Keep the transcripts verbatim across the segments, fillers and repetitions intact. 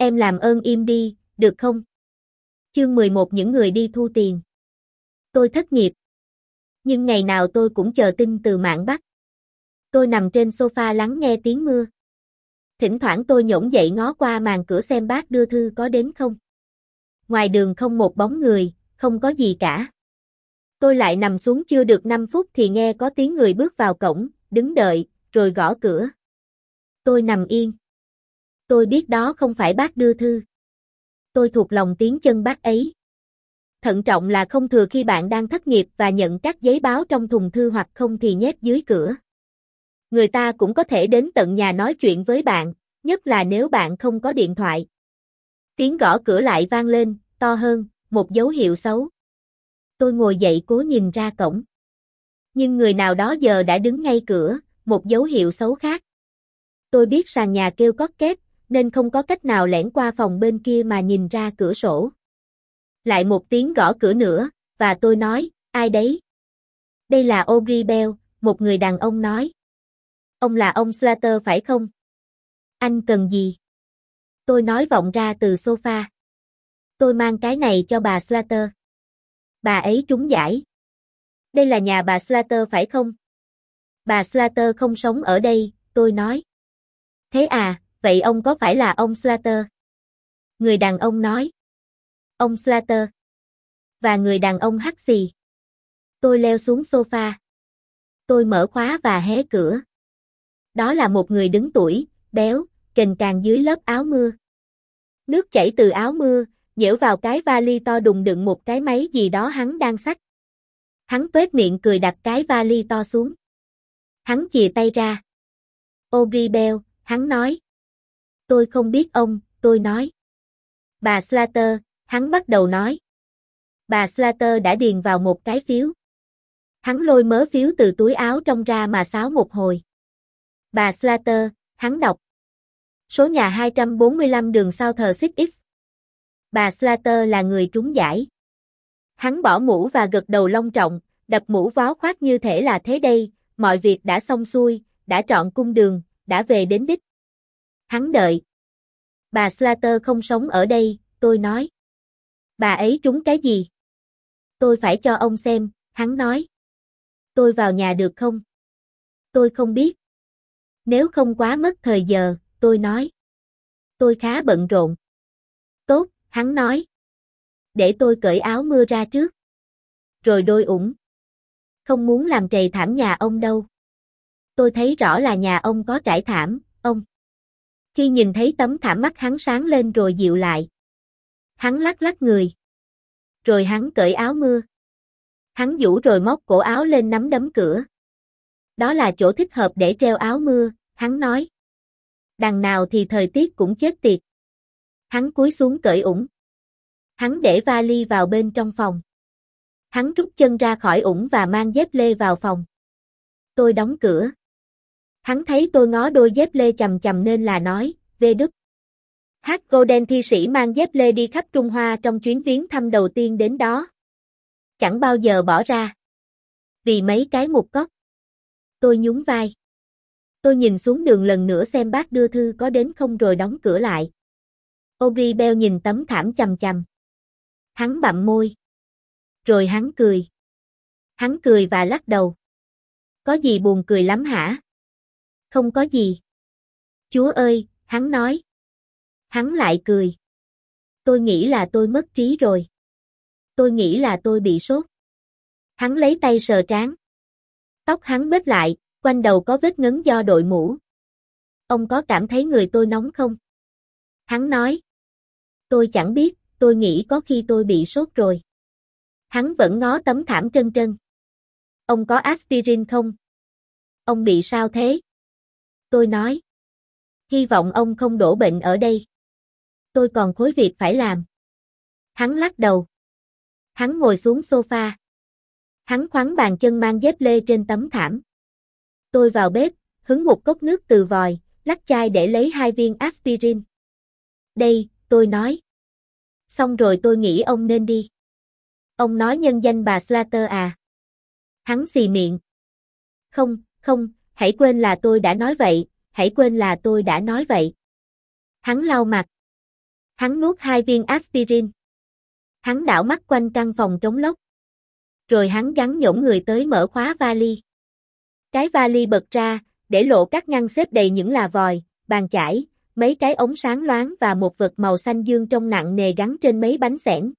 Em làm ơn im đi, được không? Chương mười một Những người đi thu tiền. Tôi thất nghiệp. Nhưng ngày nào tôi cũng chờ tin từ mạn Bắc. Tôi nằm trên sofa lắng nghe tiếng mưa. Thỉnh thoảng tôi nhổm dậy ngó qua màn cửa xem bác đưa thư có đến không. Ngoài đường không một bóng người, không có gì cả. Tôi lại nằm xuống chưa được năm phút thì nghe có tiếng người bước vào cổng, đứng đợi, rồi gõ cửa. Tôi nằm yên. Tôi biết đó không phải bác đưa thư. Tôi thuộc lòng tiếng chân bác ấy. Thận trọng là không thừa khi bạn đang thất nghiệp và nhận các giấy báo trong thùng thư hoặc không thì nhét dưới cửa. Người ta cũng có thể đến tận nhà nói chuyện với bạn, nhất là nếu bạn không có điện thoại. Tiếng gõ cửa lại vang lên, to hơn, một dấu hiệu xấu. Tôi ngồi dậy cố nhìn ra cổng. Nhưng người nào đó giờ đã đứng ngay cửa, một dấu hiệu xấu khác. Tôi biết sàn nhà kêu cót két, nên không có cách nào lẻn qua phòng bên kia mà nhìn ra cửa sổ. Lại một tiếng gõ cửa nữa, và tôi nói, ai đấy? Đây là Audrey Bell, một người đàn ông nói. Ông là ông Slater phải không? Anh cần gì? Tôi nói vọng ra từ sofa. Tôi mang cái này cho bà Slater. Bà ấy trúng giải. Đây là nhà bà Slater phải không? Bà Slater không sống ở đây, tôi nói. Thế à, vậy ông có phải là ông Slater? Người đàn ông nói. Ông Slater. Và người đàn ông hắt xì. Tôi leo xuống sofa. Tôi mở khóa và hé cửa. Đó là một người đứng tuổi, béo, kềnh càng dưới lớp áo mưa. Nước chảy từ áo mưa, nhễu vào cái vali to đùng đựng một cái máy gì đó hắn đang xách. Hắn tuét miệng cười đặt cái vali to xuống. Hắn chìa tay ra. Audrey Bell, hắn nói. Tôi không biết ông, tôi nói. Bà Slater, hắn bắt đầu nói. Bà Slater đã điền vào một cái phiếu. Hắn lôi mớ phiếu từ túi áo trong ra mà xáo một hồi. Bà Slater, hắn đọc. Số nhà hai trăm bốn mươi lăm đường South six X. Bà Slater là người trúng giải. Hắn bỏ mũ và gật đầu long trọng, đập mũ vó khoát như thể là thế đây, mọi việc đã xong xuôi, đã trọn cung đường, đã về đến đích. Hắn đợi. Bà Slater không sống ở đây, tôi nói. Bà ấy trúng cái gì? Tôi phải cho ông xem, hắn nói. Tôi vào nhà được không? Tôi không biết. Nếu không quá mất thời giờ, tôi nói. Tôi khá bận rộn. Tốt, hắn nói. Để tôi cởi áo mưa ra trước. Rồi đôi ủng. Không muốn làm trầy thảm nhà ông đâu. Tôi thấy rõ là nhà ông có trải thảm, ông. Khi nhìn thấy tấm thảm mắt hắn sáng lên rồi dịu lại. Hắn lắc lắc người. Rồi hắn cởi áo mưa. Hắn giũ rồi móc cổ áo lên nắm đấm cửa. Đó là chỗ thích hợp để treo áo mưa, hắn nói. Đằng nào thì thời tiết cũng chết tiệt. Hắn cúi xuống cởi ủng. Hắn để vali vào bên trong phòng. Hắn rút chân ra khỏi ủng và mang dép lê vào phòng. Tôi đóng cửa. Hắn thấy tôi ngó đôi dép lê chằm chằm nên là nói, vê đúp. Hát Golden thi sĩ mang dép lê đi khắp Trung Hoa trong chuyến viếng thăm đầu tiên đến đó. Chẳng bao giờ bỏ ra. Vì mấy cái mục cóc. Tôi nhún vai. Tôi nhìn xuống đường lần nữa xem bác đưa thư có đến không rồi đóng cửa lại. Audrey Bell nhìn tấm thảm chằm chằm. Hắn bặm môi. Rồi hắn cười. Hắn cười và lắc đầu. Có gì buồn cười lắm hả? Không có gì. Chúa ơi, hắn nói. Hắn lại cười. Tôi nghĩ là tôi mất trí rồi. Tôi nghĩ là tôi bị sốt. Hắn lấy tay sờ trán. Tóc hắn bết lại, quanh đầu có vết ngấn do đội mũ. Ông có cảm thấy người tôi nóng không? Hắn nói. Tôi chẳng biết, tôi nghĩ có khi tôi bị sốt rồi. Hắn vẫn ngó tấm thảm trơn trơn. Ông có aspirin không? Ông bị sao thế? Tôi nói. Hy vọng ông không đổ bệnh ở đây. Tôi còn khối việc phải làm. Hắn lắc đầu. Hắn ngồi xuống sofa. Hắn khoắn bàn chân mang dép lê trên tấm thảm. Tôi vào bếp, hứng một cốc nước từ vòi, lắc chai để lấy hai viên aspirin. Đây, tôi nói. Xong rồi tôi nghĩ ông nên đi. Ông nói nhân danh bà Slater à? Hắn xì miệng. Không, không, hãy quên là tôi đã nói vậy, hãy quên là tôi đã nói vậy. Hắn lau mặt. Hắn nuốt hai viên aspirin. Hắn đảo mắt quanh căn phòng trống lốc. Rồi hắn gắn nhổn người tới mở khóa vali. Cái vali bật ra, để lộ các ngăn xếp đầy những là vòi, bàn chải, mấy cái ống sáng loáng và một vật màu xanh dương trông nặng nề gắn trên mấy bánh xẻng.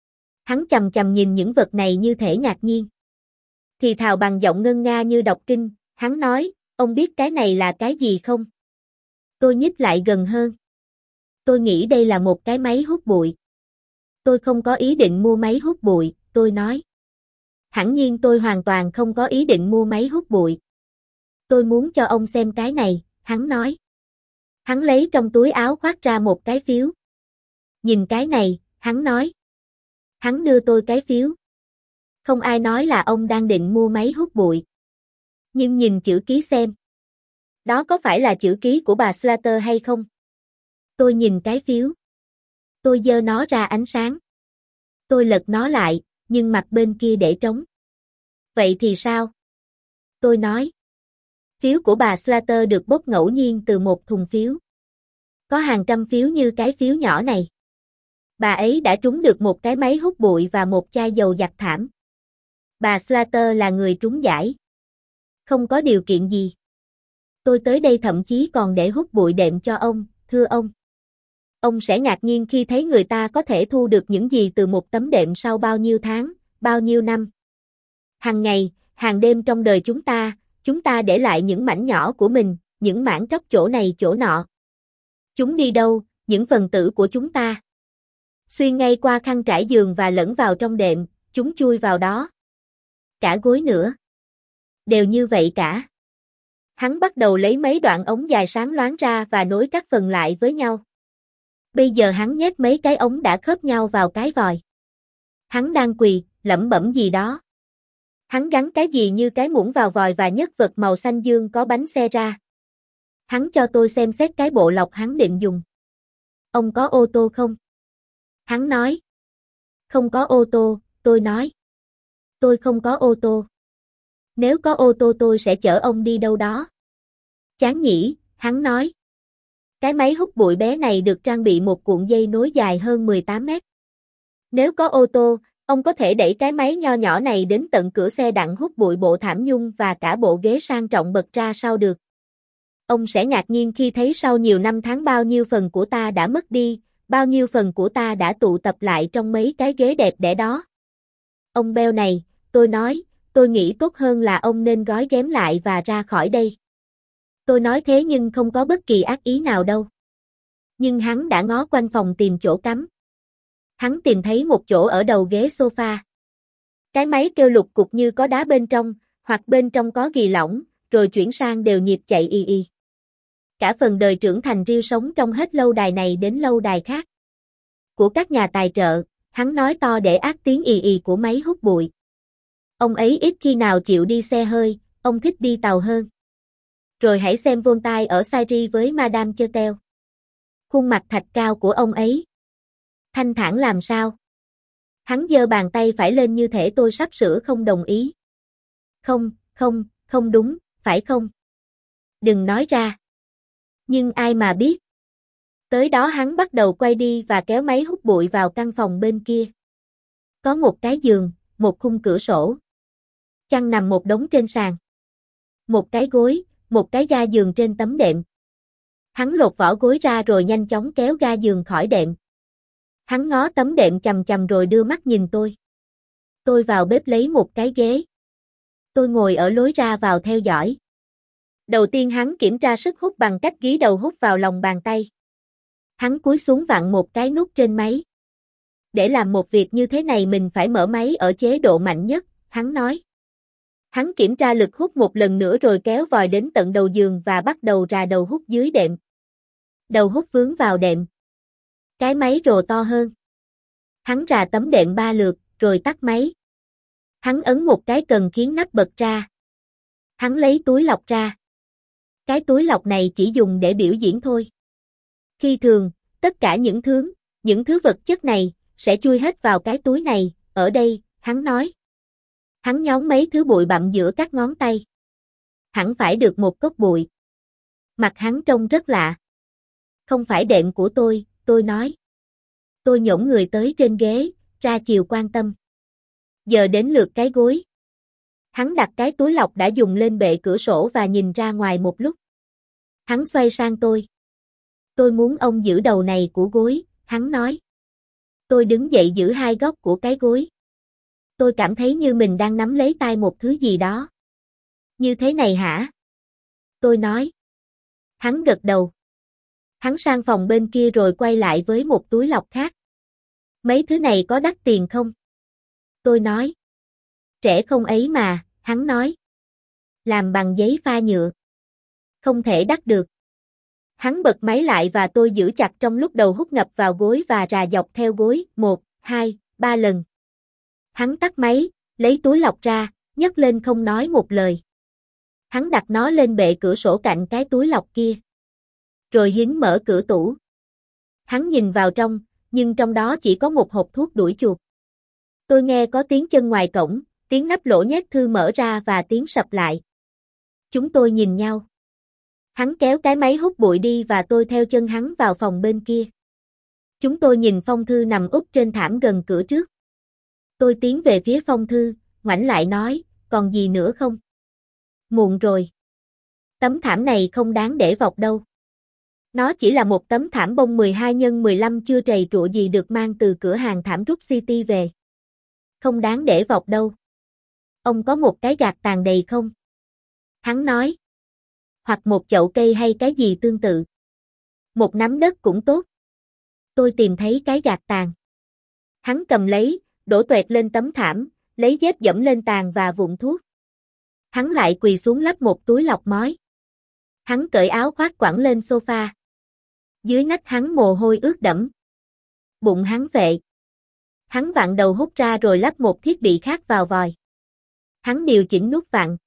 Hắn chằm chằm nhìn những vật này như thể ngạc nhiên. Thì thào bằng giọng ngân nga như đọc kinh, hắn nói, ông biết cái này là cái gì không? Tôi nhích lại gần hơn. Tôi nghĩ đây là một cái máy hút bụi. Tôi không có ý định mua máy hút bụi, tôi nói. Hẳn nhiên tôi hoàn toàn không có ý định mua máy hút bụi. Tôi muốn cho ông xem cái này, hắn nói. Hắn lấy trong túi áo khoác ra một cái phiếu. Nhìn cái này, hắn nói. Hắn đưa tôi cái phiếu. Không ai nói là ông đang định mua máy hút bụi. Nhưng nhìn chữ ký xem. Đó có phải là chữ ký của bà Slater hay không? Tôi nhìn cái phiếu. Tôi giơ nó ra ánh sáng. Tôi lật nó lại, nhưng mặt bên kia để trống. Vậy thì sao? Tôi nói. Phiếu của bà Slater được bốc ngẫu nhiên từ một thùng phiếu. Có hàng trăm phiếu như cái phiếu nhỏ này. Bà ấy đã trúng được một cái máy hút bụi và một chai dầu giặt thảm. Bà Slater là người trúng giải. Không có điều kiện gì. Tôi tới đây thậm chí còn để hút bụi đệm cho ông, thưa ông. Ông sẽ ngạc nhiên khi thấy người ta có thể thu được những gì từ một tấm đệm sau bao nhiêu tháng, bao nhiêu năm. Hàng ngày, hàng đêm trong đời chúng ta, chúng ta để lại những mảnh nhỏ của mình, những mảng tróc chỗ này chỗ nọ. Chúng đi đâu, những phần tử của chúng ta? Xuyên ngay qua khăn trải giường và lẫn vào trong đệm, chúng chui vào đó. Cả gối nữa. Đều như vậy cả. Hắn bắt đầu lấy mấy đoạn ống dài sáng loáng ra và nối các phần lại với nhau. Bây giờ hắn nhét mấy cái ống đã khớp nhau vào cái vòi. Hắn đang quỳ, lẩm bẩm gì đó. Hắn gắn cái gì như cái muỗng vào vòi và nhấc vật màu xanh dương có bánh xe ra. Hắn cho tôi xem xét cái bộ lọc hắn định dùng. Ông có ô tô không? Hắn nói. Không có ô tô, tôi nói. Tôi không có ô tô. Nếu có ô tô tôi sẽ chở ông đi đâu đó. Chán nhỉ, hắn nói. Cái máy hút bụi bé này được trang bị một cuộn dây nối dài hơn mười tám mét. Nếu có ô tô, ông có thể đẩy cái máy nho nhỏ này đến tận cửa xe đặng hút bụi bộ thảm nhung và cả bộ ghế sang trọng bật ra sau được. Ông sẽ ngạc nhiên khi thấy sau nhiều năm tháng bao nhiêu phần của ta đã mất đi, bao nhiêu phần của ta đã tụ tập lại trong mấy cái ghế đẹp đẽ đó. Ông Bell này, tôi nói, tôi nghĩ tốt hơn là ông nên gói ghém lại và ra khỏi đây. Tôi nói thế nhưng không có bất kỳ ác ý nào đâu. Nhưng hắn đã ngó quanh phòng tìm chỗ cắm. Hắn tìm thấy một chỗ ở đầu ghế sofa. Cái máy kêu lục cục như có đá bên trong, hoặc bên trong có ghì lỏng, rồi chuyển sang đều nhịp chạy y y. Cả phần đời trưởng thành riêu sống trong hết lâu đài này đến lâu đài khác. Của các nhà tài trợ, hắn nói to để át tiếng y y của máy hút bụi. Ông ấy ít khi nào chịu đi xe hơi, ông thích đi tàu hơn. Rồi hãy xem Voltaire ở Syrie với Madame Chotel. Khuôn mặt thạch cao của ông ấy. Thanh thản làm sao? Hắn giơ bàn tay phải lên như thể tôi sắp sửa không đồng ý. Không, không, không đúng, phải không? Đừng nói ra. Nhưng ai mà biết. Tới đó hắn bắt đầu quay đi và kéo máy hút bụi vào căn phòng bên kia. Có một cái giường, một khung cửa sổ. Chăn nằm một đống trên sàn. Một cái gối, một cái ga giường trên tấm đệm. Hắn lột vỏ gối ra rồi nhanh chóng kéo ga giường khỏi đệm. Hắn ngó tấm đệm chằm chằm rồi đưa mắt nhìn tôi. Tôi vào bếp lấy một cái ghế. Tôi ngồi ở lối ra vào theo dõi. Đầu tiên hắn kiểm tra sức hút bằng cách gí đầu hút vào lòng bàn tay. Hắn cúi xuống vặn một cái nút trên máy. Để làm một việc như thế này mình phải mở máy ở chế độ mạnh nhất, hắn nói. Hắn kiểm tra lực hút một lần nữa rồi kéo vòi đến tận đầu giường và bắt đầu rà đầu hút dưới đệm. Đầu hút vướng vào đệm. Cái máy rồ to hơn. Hắn rà tấm đệm ba lượt, rồi tắt máy. Hắn ấn một cái cần khiến nắp bật ra. Hắn lấy túi lọc ra. Cái túi lọc này chỉ dùng để biểu diễn thôi. Khi thường, tất cả những thứ, những thứ vật chất này, sẽ chui hết vào cái túi này, ở đây, hắn nói. Hắn nhón mấy thứ bụi bặm giữa các ngón tay. Hẳn phải được một cốc bụi. Mặt hắn trông rất lạ. Không phải đệm của tôi, tôi nói. Tôi nhổm người tới trên ghế, ra chiều quan tâm. Giờ đến lượt cái gối. Hắn đặt cái túi lọc đã dùng lên bệ cửa sổ và nhìn ra ngoài một lúc. Hắn xoay sang tôi. Tôi muốn ông giữ đầu này của gối, hắn nói. Tôi đứng dậy giữ hai góc của cái gối. Tôi cảm thấy như mình đang nắm lấy tay một thứ gì đó. Như thế này hả? Tôi nói. Hắn gật đầu. Hắn sang phòng bên kia rồi quay lại với một túi lọc khác. Mấy thứ này có đắt tiền không? Tôi nói. Rẻ không ấy mà, hắn nói. Làm bằng giấy pha nhựa. Không thể đắt được. Hắn bật máy lại và tôi giữ chặt trong lúc đầu hút ngập vào gối và rà dọc theo gối, một, hai, ba lần. Hắn tắt máy, lấy túi lọc ra, nhấc lên không nói một lời. Hắn đặt nó lên bệ cửa sổ cạnh cái túi lọc kia. Rồi hắn mở cửa tủ. Hắn nhìn vào trong, nhưng trong đó chỉ có một hộp thuốc đuổi chuột. Tôi nghe có tiếng chân ngoài cổng, tiếng nắp lỗ nhét thư mở ra và tiếng sập lại. Chúng tôi nhìn nhau. Hắn kéo cái máy hút bụi đi và tôi theo chân hắn vào phòng bên kia. Chúng tôi nhìn phong thư nằm úp trên thảm gần cửa trước. Tôi tiến về phía phong thư, ngoảnh lại nói, còn gì nữa không? Muộn rồi. Tấm thảm này không đáng để vọc đâu. Nó chỉ là một tấm thảm bông mười hai nhân mười lăm chưa trầy trụa gì được mang từ cửa hàng thảm Rút City về. Không đáng để vọc đâu. Ông có một cái gạt tàn đầy không? Hắn nói. Hoặc một chậu cây hay cái gì tương tự. Một nắm đất cũng tốt. Tôi tìm thấy cái gạt tàn. Hắn cầm lấy, đổ toẹt lên tấm thảm, lấy dép dẫm lên tàn và vụn thuốc. Hắn lại quỳ xuống lắp một túi lọc mói. Hắn cởi áo khoác quẳng lên sofa. Dưới nách hắn mồ hôi ướt đẫm. Bụng hắn vệ. Hắn vặn đầu hút ra rồi lắp một thiết bị khác vào vòi. Hắn điều chỉnh nút vặn.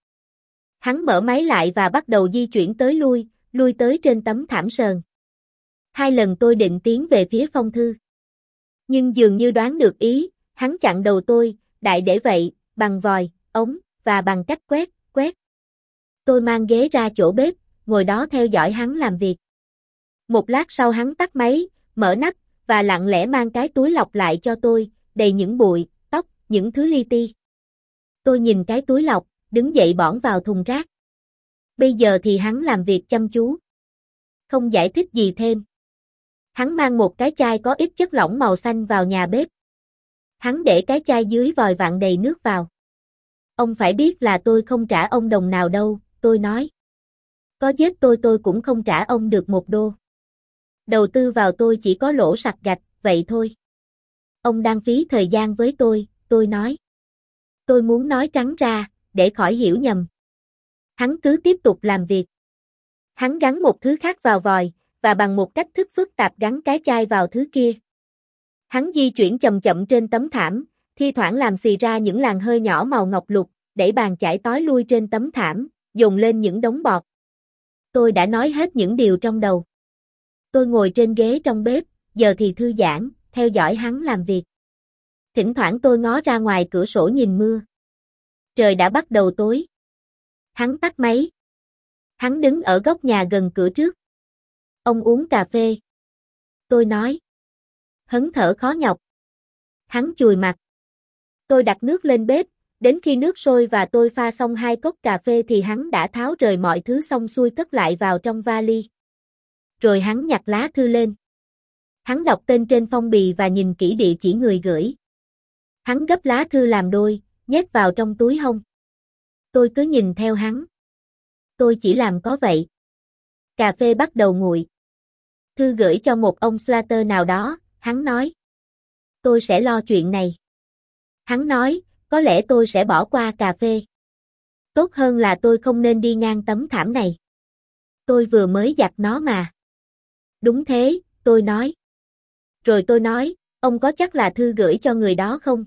Hắn mở máy lại và bắt đầu di chuyển tới lui, lui tới trên tấm thảm sờn. Hai lần tôi định tiến về phía phong thư. Nhưng dường như đoán được ý, hắn chặn đầu tôi, đại để vậy, bằng vòi, ống, và bằng cách quét, quét. Tôi mang ghế ra chỗ bếp, ngồi đó theo dõi hắn làm việc. Một lát sau hắn tắt máy, mở nắp, và lặng lẽ mang cái túi lọc lại cho tôi, đầy những bụi, tóc, những thứ li ti. Tôi nhìn cái túi lọc, đứng dậy bõn vào thùng rác. Bây giờ thì hắn làm việc chăm chú. Không giải thích gì thêm. Hắn mang một cái chai có ít chất lỏng màu xanh vào nhà bếp. Hắn để cái chai dưới vòi vặn đầy nước vào. Ông phải biết là tôi không trả ông đồng nào đâu, tôi nói. Có giết tôi tôi cũng không trả ông được một đô. Đầu tư vào tôi chỉ có lỗ sặc gạch, vậy thôi. Ông đang phí thời gian với tôi, tôi nói. Tôi muốn nói trắng ra, để khỏi hiểu nhầm. Hắn cứ tiếp tục làm việc. Hắn gắn một thứ khác vào vòi, và bằng một cách thức phức tạp gắn cái chai vào thứ kia. Hắn di chuyển chậm chậm trên tấm thảm, thi thoảng làm xì ra những làn hơi nhỏ màu ngọc lục, đẩy bàn chải tói lui trên tấm thảm, dồn lên những đống bọt. Tôi đã nói hết những điều trong đầu. Tôi ngồi trên ghế trong bếp, giờ thì thư giãn, theo dõi hắn làm việc. Thỉnh thoảng tôi ngó ra ngoài cửa sổ nhìn mưa. Trời đã bắt đầu tối. Hắn tắt máy. Hắn đứng ở góc nhà gần cửa trước. Ông uống cà phê. Tôi nói. Hớn thở khó nhọc. Hắn chùi mặt. Tôi đặt nước lên bếp, đến khi nước sôi và tôi pha xong hai cốc cà phê thì hắn đã tháo rời mọi thứ xong xuôi cất lại vào trong vali. Rồi hắn nhặt lá thư lên. Hắn đọc tên trên phong bì và nhìn kỹ địa chỉ người gửi. Hắn gấp lá thư làm đôi, nhét vào trong túi hông. Tôi cứ nhìn theo hắn. Tôi chỉ làm có vậy. Cà phê bắt đầu nguội. Thư gửi cho một ông Slater nào đó, hắn nói. Tôi sẽ lo chuyện này. Hắn nói, có lẽ tôi sẽ bỏ qua cà phê. Tốt hơn là tôi không nên đi ngang tấm thảm này. Tôi vừa mới giặt nó mà. Đúng thế, tôi nói. Rồi tôi nói, ông có chắc là thư gửi cho người đó không?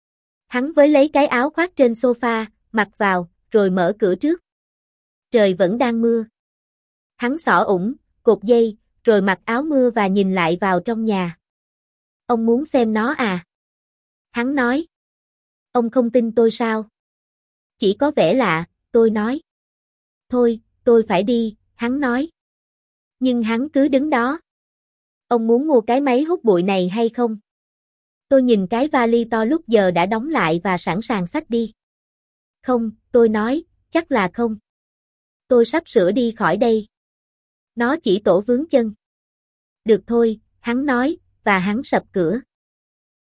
Hắn với lấy cái áo khoác trên sofa, mặc vào, rồi mở cửa trước. Trời vẫn đang mưa. Hắn xỏ ủng, cột dây, rồi mặc áo mưa và nhìn lại vào trong nhà. Ông muốn xem nó à? Hắn nói. Ông không tin tôi sao? Chỉ có vẻ lạ, tôi nói. Thôi, tôi phải đi, hắn nói. Nhưng hắn cứ đứng đó. Ông muốn mua cái máy hút bụi này hay không? Tôi nhìn cái vali to lúc giờ đã đóng lại và sẵn sàng xách đi. Không, tôi nói, chắc là không. Tôi sắp sửa đi khỏi đây. Nó chỉ tổ vướng chân. Được thôi, hắn nói, và hắn sập cửa.